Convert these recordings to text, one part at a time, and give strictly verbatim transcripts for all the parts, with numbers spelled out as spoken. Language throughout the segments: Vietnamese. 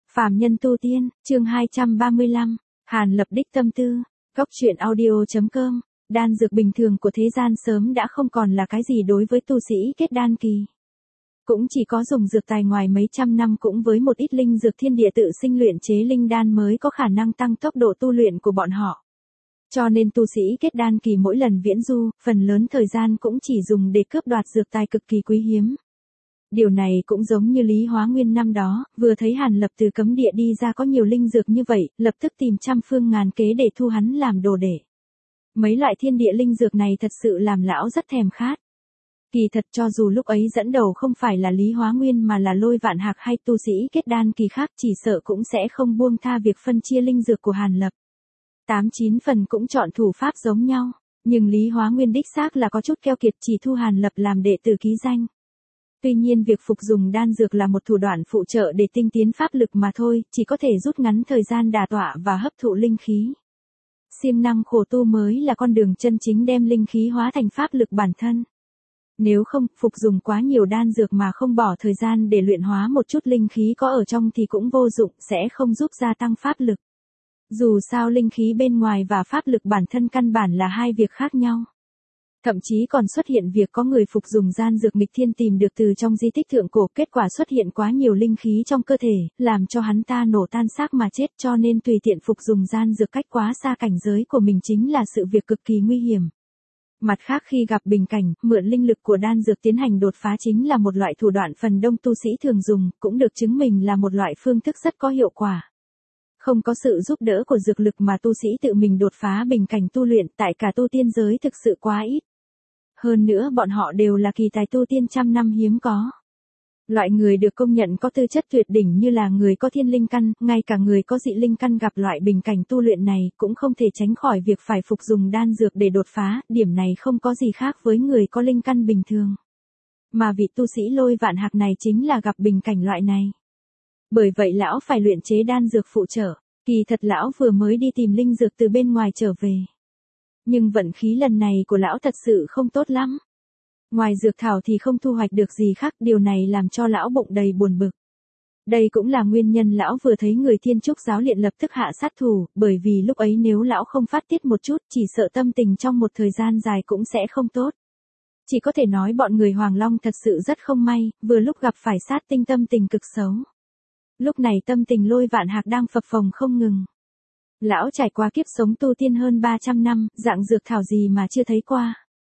Phàm nhân tu tiên, chương hai trăm ba mươi lăm, Hàn Lập đích tâm tư, góc truyện audio.com, đan dược bình thường của thế gian sớm đã không còn là cái gì đối với tu sĩ kết đan kỳ. Cũng chỉ có dùng dược tài ngoài mấy trăm năm cũng với một ít linh dược thiên địa tự sinh luyện chế linh đan mới có khả năng tăng tốc độ tu luyện của bọn họ. Cho nên tu sĩ kết đan kỳ mỗi lần viễn du, phần lớn thời gian cũng chỉ dùng để cướp đoạt dược tài cực kỳ quý hiếm. Điều này cũng giống như Lý Hóa Nguyên năm đó, vừa thấy Hàn Lập từ cấm địa đi ra có nhiều linh dược như vậy, lập tức tìm trăm phương ngàn kế để thu hắn làm đồ đệ. Mấy loại thiên địa linh dược này thật sự làm lão rất thèm khát. Kỳ thật cho dù lúc ấy dẫn đầu không phải là Lý Hóa Nguyên mà là Lôi Vạn Hạc hay tu sĩ kết đan kỳ khác, chỉ sợ cũng sẽ không buông tha việc phân chia linh dược của Hàn Lập. Tám chín phần cũng chọn thủ pháp giống nhau, nhưng Lý Hóa Nguyên đích xác là có chút keo kiệt, chỉ thu Hàn Lập làm đệ tử ký danh. Tuy nhiên việc phục dùng đan dược là một thủ đoạn phụ trợ để tinh tiến pháp lực mà thôi, chỉ có thể rút ngắn thời gian đả tọa và hấp thụ linh khí. Siêng năng khổ tu mới là con đường chân chính đem linh khí hóa thành pháp lực bản thân. Nếu không, phục dùng quá nhiều đan dược mà không bỏ thời gian để luyện hóa một chút linh khí có ở trong thì cũng vô dụng, sẽ không giúp gia tăng pháp lực. Dù sao linh khí bên ngoài và pháp lực bản thân căn bản là hai việc khác nhau. Thậm chí còn xuất hiện việc có người phục dùng gian dược nghịch thiên tìm được từ trong di tích thượng cổ, kết quả xuất hiện quá nhiều linh khí trong cơ thể, làm cho hắn ta nổ tan xác mà chết, cho nên tùy tiện phục dùng gian dược cách quá xa cảnh giới của mình chính là sự việc cực kỳ nguy hiểm. Mặt khác khi gặp bình cảnh, mượn linh lực của đan dược tiến hành đột phá chính là một loại thủ đoạn phần đông tu sĩ thường dùng, cũng được chứng minh là một loại phương thức rất có hiệu quả. Không có sự giúp đỡ của dược lực mà tu sĩ tự mình đột phá bình cảnh tu luyện tại cả tu tiên giới thực sự quá ít. Hơn nữa bọn họ đều là kỳ tài tu tiên trăm năm hiếm có. Loại người được công nhận có tư chất tuyệt đỉnh như là người có thiên linh căn, ngay cả người có dị linh căn gặp loại bình cảnh tu luyện này cũng không thể tránh khỏi việc phải phục dùng đan dược để đột phá, điểm này không có gì khác với người có linh căn bình thường. Mà vị tu sĩ Lôi Vạn Hạc này chính là gặp bình cảnh loại này. Bởi vậy lão phải luyện chế đan dược phụ trợ, kỳ thật lão vừa mới đi tìm linh dược từ bên ngoài trở về. Nhưng vận khí lần này của lão thật sự không tốt lắm. Ngoài dược thảo thì không thu hoạch được gì khác, điều này làm cho lão bụng đầy buồn bực. Đây cũng là nguyên nhân lão vừa thấy người Thiên Trúc giáo liền lập tức hạ sát thủ, bởi vì lúc ấy nếu lão không phát tiết một chút chỉ sợ tâm tình trong một thời gian dài cũng sẽ không tốt. Chỉ có thể nói bọn người Hoàng Long thật sự rất không may, vừa lúc gặp phải sát tinh tâm tình cực xấu. Lúc này tâm tình Lôi Vạn Hạc đang phập phồng không ngừng. Lão trải qua kiếp sống tu tiên hơn ba trăm năm, dạng dược thảo gì mà chưa thấy qua.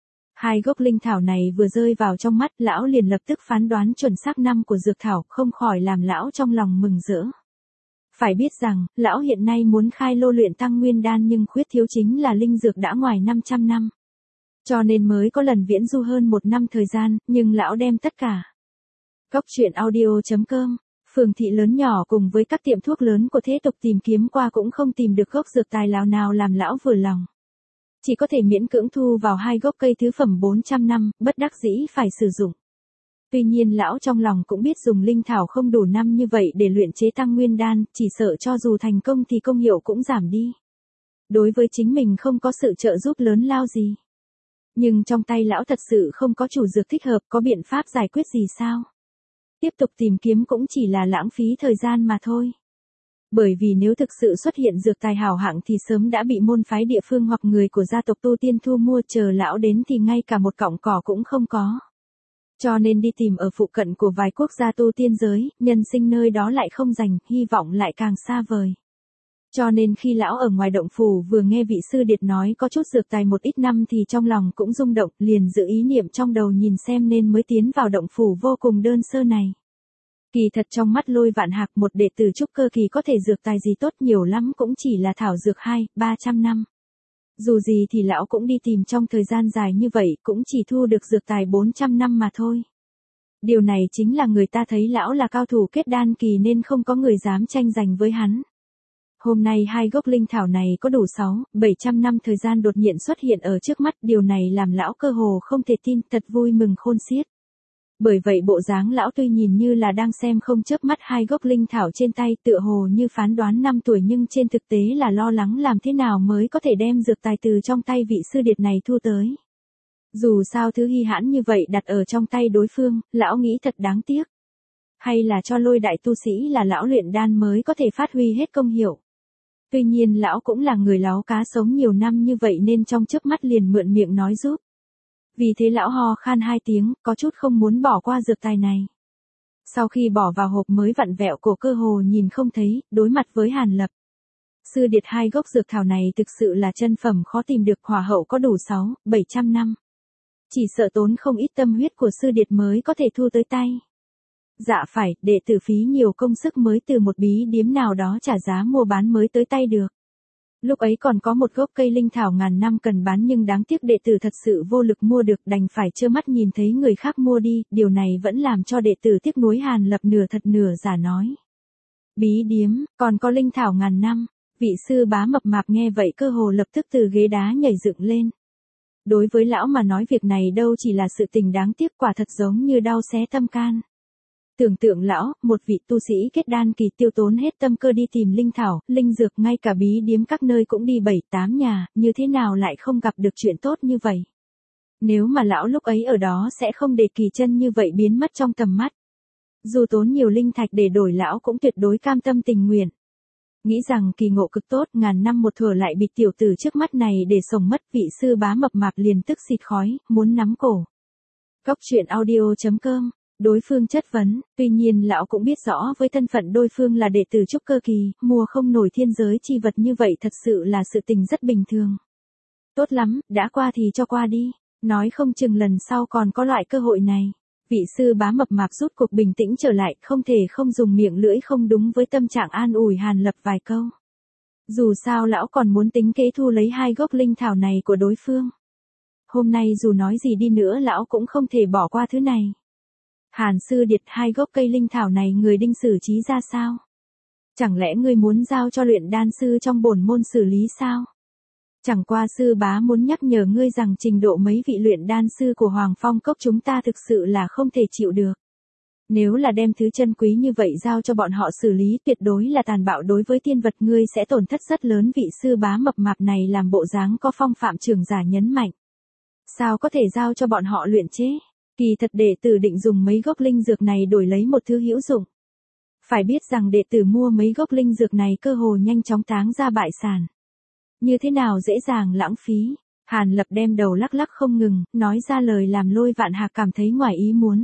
Hai gốc linh thảo này vừa rơi vào trong mắt, lão liền lập tức phán đoán chuẩn xác năm của dược thảo, không khỏi làm lão trong lòng mừng rỡ. Phải biết rằng, lão hiện nay muốn khai lô luyện tăng nguyên đan nhưng khuyết thiếu chính là linh dược đã ngoài năm trăm năm. Cho nên mới có lần viễn du hơn một năm thời gian, nhưng lão đem tất cả. Góc truyện audio.com, phường thị lớn nhỏ cùng với các tiệm thuốc lớn của thế tục tìm kiếm qua cũng không tìm được gốc dược tài lão nào làm lão vừa lòng. Chỉ có thể miễn cưỡng thu vào hai gốc cây thứ phẩm bốn trăm năm, bất đắc dĩ phải sử dụng. Tuy nhiên lão trong lòng cũng biết dùng linh thảo không đủ năm như vậy để luyện chế tăng nguyên đan, chỉ sợ cho dù thành công thì công hiệu cũng giảm đi. Đối với chính mình không có sự trợ giúp lớn lao gì. Nhưng trong tay lão thật sự không có chủ dược thích hợp, có biện pháp giải quyết gì sao? Tiếp tục tìm kiếm cũng chỉ là lãng phí thời gian mà thôi. Bởi vì nếu thực sự xuất hiện dược tài hảo hạng thì sớm đã bị môn phái địa phương hoặc người của gia tộc tu tiên thu mua, chờ lão đến thì ngay cả một cọng cỏ cũng không có. Cho nên đi tìm ở phụ cận của vài quốc gia tu tiên giới, nhân sinh nơi đó lại không dành, hy vọng lại càng xa vời. Cho nên khi lão ở ngoài động phủ vừa nghe vị sư điệt nói có chút dược tài một ít năm thì trong lòng cũng rung động, liền giữ ý niệm trong đầu nhìn xem nên mới tiến vào động phủ vô cùng đơn sơ này. Kỳ thật trong mắt Lôi Vạn Hạc một đệ tử trúc cơ kỳ có thể dược tài gì tốt, nhiều lắm cũng chỉ là thảo dược hai, ba trăm năm. Dù gì thì lão cũng đi tìm trong thời gian dài như vậy cũng chỉ thu được dược tài bốn trăm năm mà thôi. Điều này chính là người ta thấy lão là cao thủ kết đan kỳ nên không có người dám tranh giành với hắn. Hôm nay hai gốc linh thảo này có đủ sáu, bảy trăm năm thời gian đột nhiên xuất hiện ở trước mắt, điều này làm lão cơ hồ không thể tin, thật vui mừng khôn xiết. Bởi vậy bộ dáng lão tuy nhìn như là đang xem không chớp mắt hai gốc linh thảo trên tay, tựa hồ như phán đoán năm tuổi, nhưng trên thực tế là lo lắng làm thế nào mới có thể đem dược tài từ trong tay vị sư điệt này thu tới. Dù sao thứ hi hãn như vậy đặt ở trong tay đối phương, lão nghĩ thật đáng tiếc. Hay là cho lôi đại tu sĩ là lão luyện đan mới có thể phát huy hết công hiệu. Tuy nhiên lão cũng là người láo cá sống nhiều năm như vậy nên trong chớp mắt liền mượn miệng nói giúp. Vì thế lão ho khan hai tiếng, có chút không muốn bỏ qua dược tài này. Sau khi bỏ vào hộp mới vặn vẹo cổ cơ hồ nhìn không thấy, đối mặt với Hàn Lập. Sư điệt hai gốc dược thảo này thực sự là chân phẩm khó tìm được, hỏa hậu có đủ sáu, bảy trăm năm. Chỉ sợ tốn không ít tâm huyết của sư điệt mới có thể thu tới tay. Dạ phải, đệ tử phí nhiều công sức mới từ một bí điếm nào đó trả giá mua bán mới tới tay được. Lúc ấy còn có một gốc cây linh thảo ngàn năm cần bán nhưng đáng tiếc đệ tử thật sự vô lực mua được, đành phải trơ mắt nhìn thấy người khác mua đi, điều này vẫn làm cho đệ tử tiếc nuối. Hàn Lập nửa thật nửa giả nói. Bí điếm, còn có linh thảo ngàn năm, vị sư bá mập mạp nghe vậy cơ hồ lập tức từ ghế đá nhảy dựng lên. Đối với lão mà nói việc này đâu chỉ là sự tình đáng tiếc, quả thật giống như đau xé tâm can. Tưởng tượng lão, một vị tu sĩ kết đan kỳ tiêu tốn hết tâm cơ đi tìm linh thảo, linh dược, ngay cả bí điếm các nơi cũng đi bảy tám nhà, như thế nào lại không gặp được chuyện tốt như vậy. Nếu mà lão lúc ấy ở đó sẽ không để kỳ chân như vậy biến mất trong tầm mắt. Dù tốn nhiều linh thạch để đổi lão cũng tuyệt đối cam tâm tình nguyện. Nghĩ rằng kỳ ngộ cực tốt, ngàn năm một thuở lại bị tiểu tử trước mắt này để sổng mất, vị sư bá mập mạp liền tức xịt khói, muốn nắm cổ. Cốc truyện audio chấm com. Đối phương chất vấn, tuy nhiên lão cũng biết rõ với thân phận đối phương là đệ tử trúc cơ kỳ, mua không nổi thiên giới chi vật như vậy thật sự là sự tình rất bình thường. Tốt lắm, đã qua thì cho qua đi, nói không chừng lần sau còn có loại cơ hội này. Vị sư bá mập mạp rút cuộc bình tĩnh trở lại, không thể không dùng miệng lưỡi không đúng với tâm trạng an ủi Hàn Lập vài câu. Dù sao lão còn muốn tính kế thu lấy hai gốc linh thảo này của đối phương. Hôm nay dù nói gì đi nữa lão cũng không thể bỏ qua thứ này. Hàn sư điệt, hai gốc cây linh thảo này người định xử trí ra sao? Chẳng lẽ ngươi muốn giao cho luyện đan sư trong bổn môn xử lý sao? Chẳng qua sư bá muốn nhắc nhở ngươi rằng trình độ mấy vị luyện đan sư của Hoàng Phong Cốc chúng ta thực sự là không thể chịu được. Nếu là đem thứ chân quý như vậy giao cho bọn họ xử lý tuyệt đối là tàn bạo đối với tiên vật, ngươi sẽ tổn thất rất lớn. Vị sư bá mập mạp này làm bộ dáng có phong phạm trưởng giả nhấn mạnh. Sao có thể giao cho bọn họ luyện chế? Kỳ thật đệ tử định dùng mấy gốc linh dược này đổi lấy một thứ hữu dụng. Phải biết rằng đệ tử mua mấy gốc linh dược này cơ hồ nhanh chóng táng ra bại sản. Như thế nào dễ dàng lãng phí. Hàn Lập đem đầu lắc lắc không ngừng, nói ra lời làm Lôi Vạn Hạc cảm thấy ngoài ý muốn.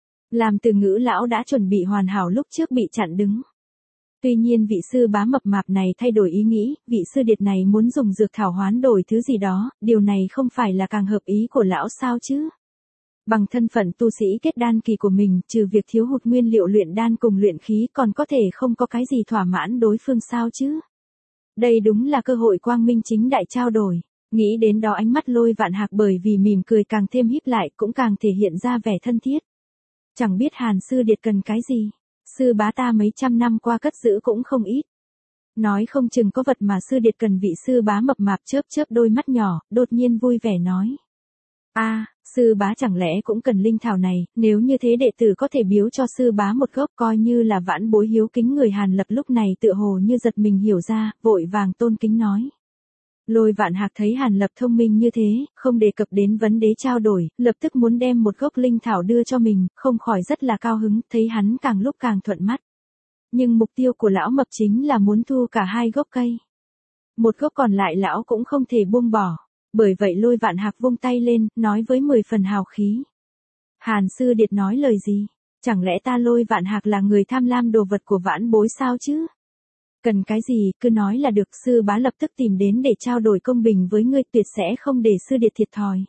Làm từ ngữ lão đã chuẩn bị hoàn hảo lúc trước bị chặn đứng. Tuy nhiên vị sư bá mập mạp này thay đổi ý nghĩ, vị sư điệt này muốn dùng dược thảo hoán đổi thứ gì đó, điều này không phải là càng hợp ý của lão sao chứ? Bằng thân phận tu sĩ kết đan kỳ của mình, trừ việc thiếu hụt nguyên liệu luyện đan cùng luyện khí còn có thể không có cái gì thỏa mãn đối phương sao chứ? Đây đúng là cơ hội quang minh chính đại trao đổi. Nghĩ đến đó ánh mắt Lôi Vạn Hạc bởi vì mỉm cười càng thêm híp lại, cũng càng thể hiện ra vẻ thân thiết. Chẳng biết Hàn sư điệt cần cái gì, sư bá ta mấy trăm năm qua cất giữ cũng không ít. Nói không chừng có vật mà sư điệt cần. Vị sư bá mập mạp chớp chớp đôi mắt nhỏ, đột nhiên vui vẻ nói. A, à, sư bá chẳng lẽ cũng cần linh thảo này, nếu như thế đệ tử có thể biếu cho sư bá một gốc coi như là vãn bối hiếu kính. Người Hàn Lập lúc này tựa hồ như giật mình hiểu ra, vội vàng tôn kính nói. Lôi Vạn Hạc thấy Hàn Lập thông minh như thế, không đề cập đến vấn đề trao đổi, lập tức muốn đem một gốc linh thảo đưa cho mình, không khỏi rất là cao hứng, thấy hắn càng lúc càng thuận mắt. Nhưng mục tiêu của lão mập chính là muốn thu cả hai gốc cây. Một gốc còn lại lão cũng không thể buông bỏ. Bởi vậy Lôi Vạn Hạc vung tay lên, nói với mười phần hào khí. Hàn sư điệt nói lời gì? Chẳng lẽ ta Lôi Vạn Hạc là người tham lam đồ vật của vãn bối sao chứ? Cần cái gì, cứ nói là được. Sư bá lập tức tìm đến để trao đổi công bình với ngươi, tuyệt sẽ không để sư điệt thiệt thòi.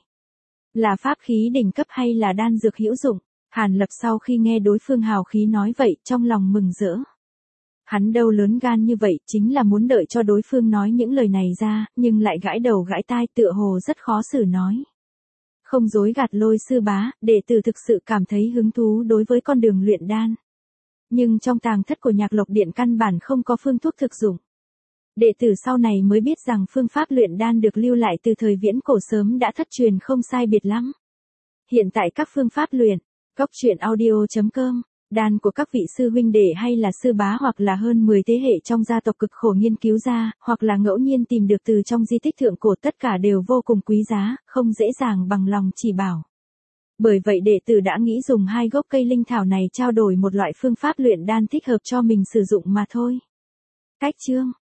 Là pháp khí đỉnh cấp hay là đan dược hữu dụng? Hàn Lập sau khi nghe đối phương hào khí nói vậy, trong lòng mừng rỡ. Hắn đâu lớn gan như vậy, chính là muốn đợi cho đối phương nói những lời này ra, nhưng lại gãi đầu gãi tai, tựa hồ rất khó xử nói. Không dối gạt Lôi sư bá, đệ tử thực sự cảm thấy hứng thú đối với con đường luyện đan. Nhưng trong tàng thất của Nhạc Lộc Điện căn bản không có phương thuốc thực dụng. Đệ tử sau này mới biết rằng phương pháp luyện đan được lưu lại từ thời viễn cổ sớm đã thất truyền không sai biệt lắm. Hiện tại các phương pháp luyện, cốc truyện audio chấm com, đan của các vị sư huynh đệ hay là sư bá hoặc là hơn mười thế hệ trong gia tộc cực khổ nghiên cứu ra, hoặc là ngẫu nhiên tìm được từ trong di tích thượng cổ, tất cả đều vô cùng quý giá, không dễ dàng bằng lòng chỉ bảo. Bởi vậy đệ tử đã nghĩ dùng hai gốc cây linh thảo này trao đổi một loại phương pháp luyện đan thích hợp cho mình sử dụng mà thôi. Cách chương